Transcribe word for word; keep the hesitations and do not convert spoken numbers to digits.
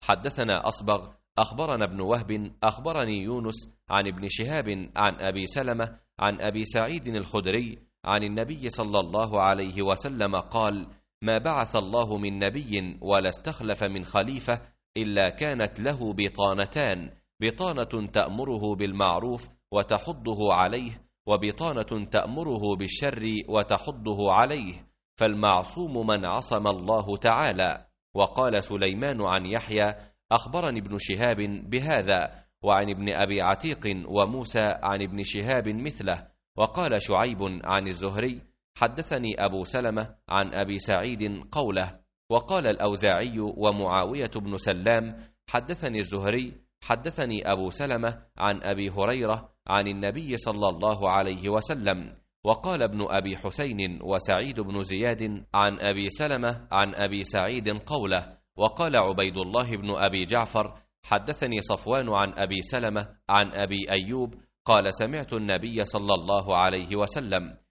حدثنا أصبغ أخبرنا ابن وهب أخبرني يونس عن ابن شهاب عن أبي سلمة عن أبي سعيد الخدري عن النبي صلى الله عليه وسلم قال: ما بعث الله من نبي ولا استخلف من خليفة إلا كانت له بطانتان، بطانة تأمره بالمعروف وتحضه عليه، وبطانة تأمره بالشر وتحضه عليه، فالمعصوم من عصم الله تعالى. وقال سليمان عن يحيى: أخبرني ابن شهاب بهذا، وعن ابن أبي عتيق وموسى عن ابن شهاب مثله. وقال شعيب عن الزهري: حدثني أبو سلمة عن أبي سعيد قوله. وقال الأوزاعي ومعاوية بن سلام: حدثني الزهري حدثني أبو سلمة عن أبي هريرة عن النبي صلى الله عليه وسلم. وقال ابن أبي حسين وسعيد بن زياد عن أبي سلمة عن أبي سعيد قوله. وقال عبيد الله بن أبي جعفر: حدثني صفوان عن أبي سلمة عن أبي أيوب قال: سمعت النبي صلى الله عليه وسلم